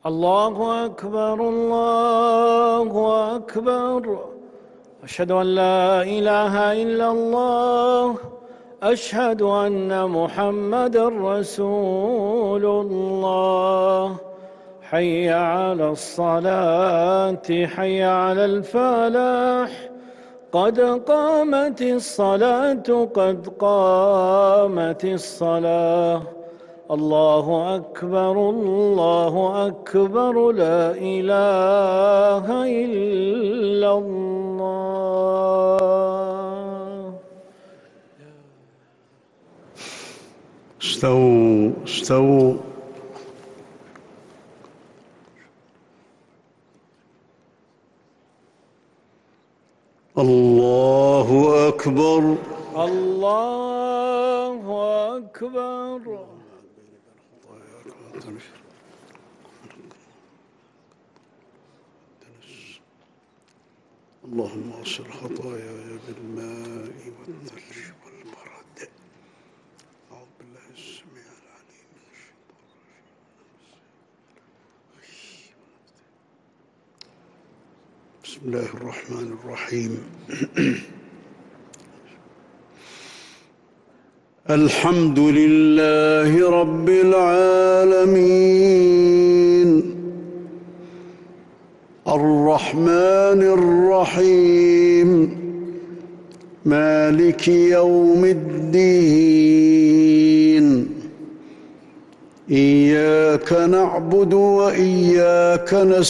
الله أكبر الله أكبر. أشهد أن لا إله إلا الله. أشهد أن محمدًا رسول الله. حي على الصلاة حي على الفلاح. قد قامت الصلاة قد قامت الصلاة. الله أكبر الله أكبر. لا إله إلا الله. استووا استووا. الله أكبر الله أكبر. اللهم اغسل خطاياي بالماء والثلج والبرد. أعوذ بالله السميع العليم من الشيطان الرجيم. بسم الله الرحمن الرحيم. الحمد لله رب العالمين الرحمن الرحيم مالك يوم الدين. إياك نعبد وإياك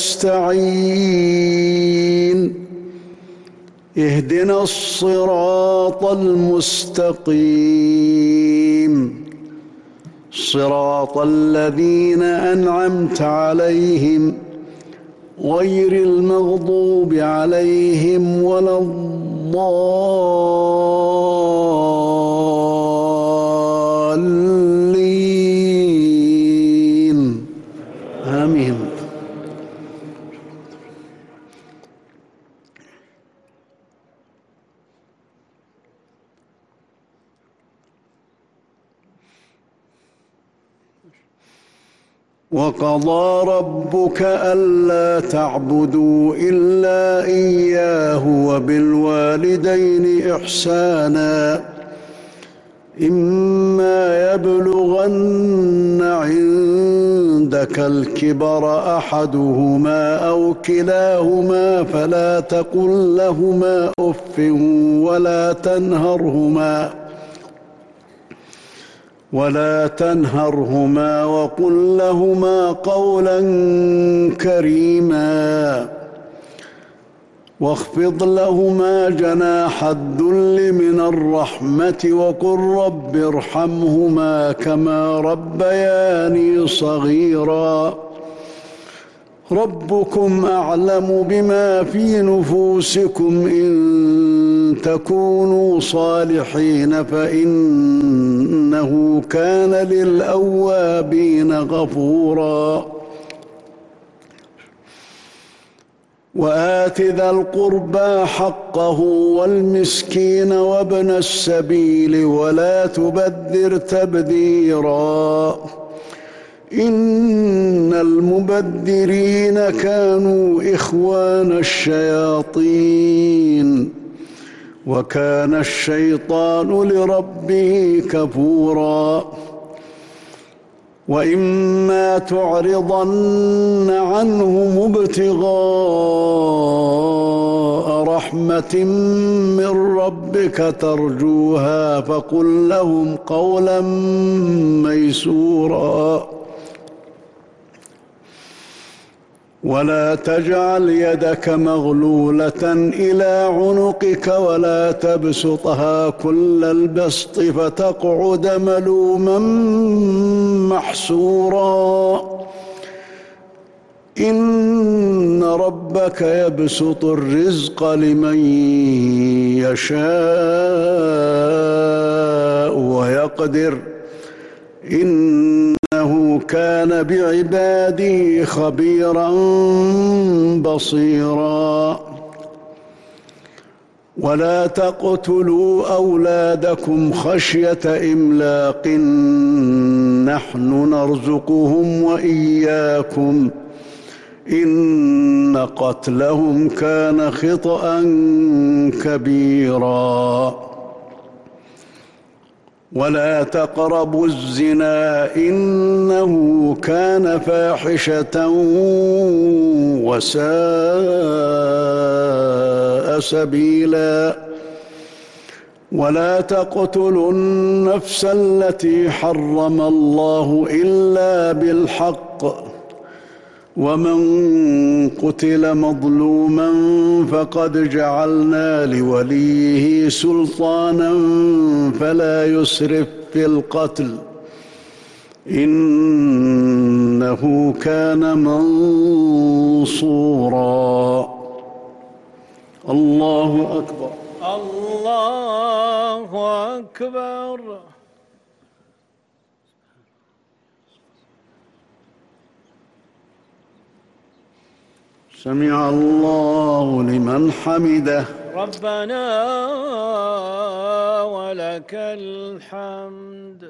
نستعين. اهدنا الصراط المستقيم صراط الذين أنعمت عليهم غير المغضوب عليهم ولا الضالين. آمين. وقضى ربك ألا تعبدوا إلا إياه وبالوالدين إحسانا. إما يبلغن عندك الكبر أحدهما أو كلاهما فلا تقل لهما أف ولا تنهرهما وقل لهما قولا كريما. واخفض لهما جناح الذل من الرحمة وقل رب ارحمهما كما ربياني صغيرا. ربكم أعلم بما في نفوسكم إن تكونوا صالحين فإنه كان للأوابين غفورا. وآت ذا القربى حقه والمسكين وابن السبيل ولا تبذر تبذيرا. إن المبذرين كانوا إخوان الشياطين وكان الشيطان لربه كفورا. وإما تعرضن عنهم ابتغاء رحمة من ربك ترجوها فقل لهم قولا ميسورا. ولا تجعل يدك مغلولة إلى عنقك ولا تبسطها كل البسط فتقعد ملوما محسورا. إن ربك يبسط الرزق لمن يشاء ويقدر إنه كان بعباده خبيرا بصيرا. ولا تقتلوا أولادكم خشية إملاق نحن نرزقهم وإياكم إن قتلهم كان خطأ كبيرا. ولا تقربوا الزنا إنه كان فاحشة وساء سبيلا. ولا تقتلوا النفس التي حرم الله إلا بالحق. ومن قتل مظلوما فقد جعلنا لوليه سلطانا فلا يسرف في القتل إنه كان منصورا. الله أكبر. الله أكبر. سمع الله لمن حمده. ربنا ولك الحمد.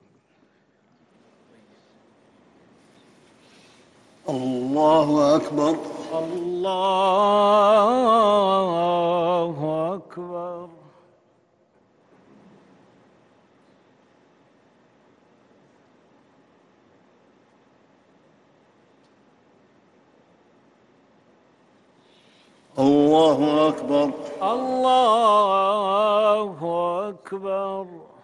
الله أكبر. الله أكبر. الله أكبر. الله أكبر.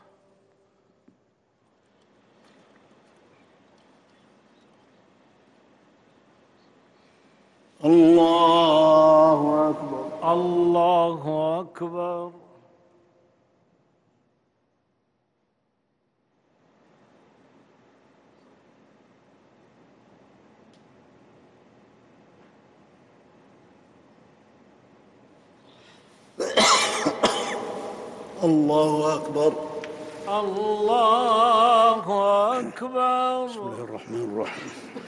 الله أكبر. الله أكبر. الله أكبر. الله أكبر. بسم الله الرحمن الرحيم.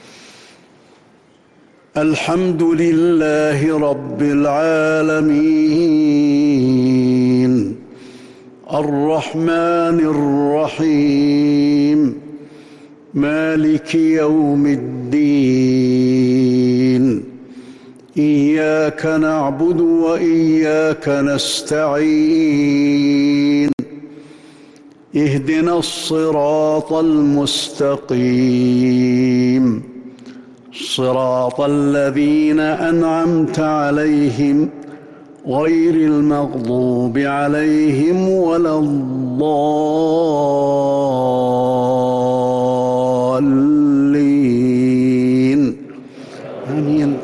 الحمد لله رب العالمين الرحمن الرحيم مالك يوم الدين إياك نعبد وإياك نستعين اهدنا الصراط المستقيم صراط الذين أنعمت عليهم غير المغضوب عليهم ولا الضالين آمين.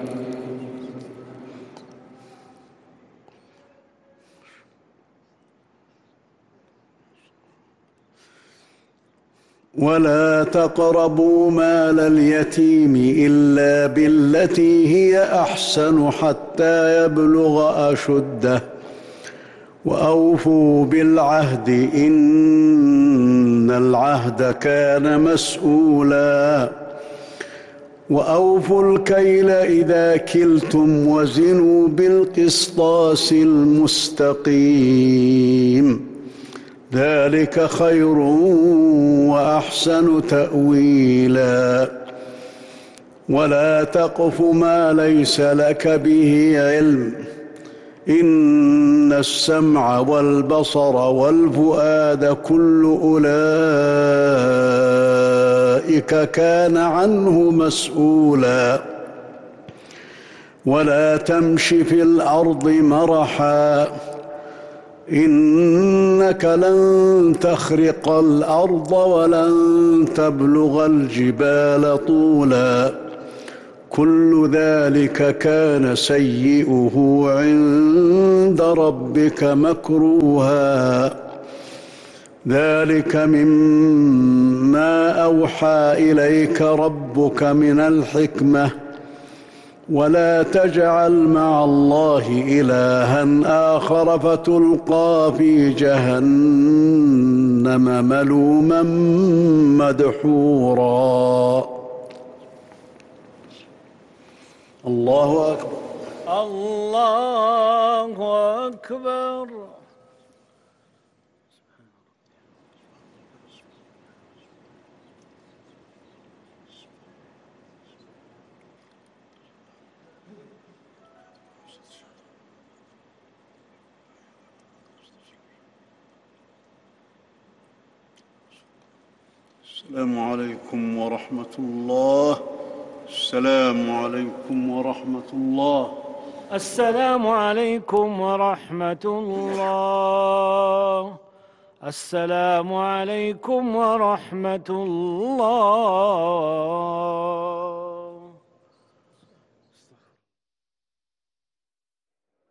ولا تقربوا مال اليتيم إلا بالتي هي أحسن حتى يبلغ أشده وأوفوا بالعهد إن العهد كان مسؤولا وأوفوا الكيل إذا كلتم وزنوا بالقسطاس المستقيم ذلك خير وأحسن تأويلا. ولا تقف ما ليس لك به علم إن السمع والبصر والفؤاد كل أولئك كان عنه مسؤولا. ولا تمش في الأرض مرحا إنك لن تخرق الأرض ولن تبلغ الجبال طولا كل ذلك كان سيئه عند ربك مكروها. ذلك مما أوحى إليك ربك من الحكمة ولا تجعل مع الله إلها آخر فتلقى في جهنم ملوما مدحورا. الله أكبر. الله أكبر. السلام عليكم ورحمة الله. السلام عليكم ورحمة الله. السلام عليكم ورحمة الله. السلام عليكم ورحمة الله.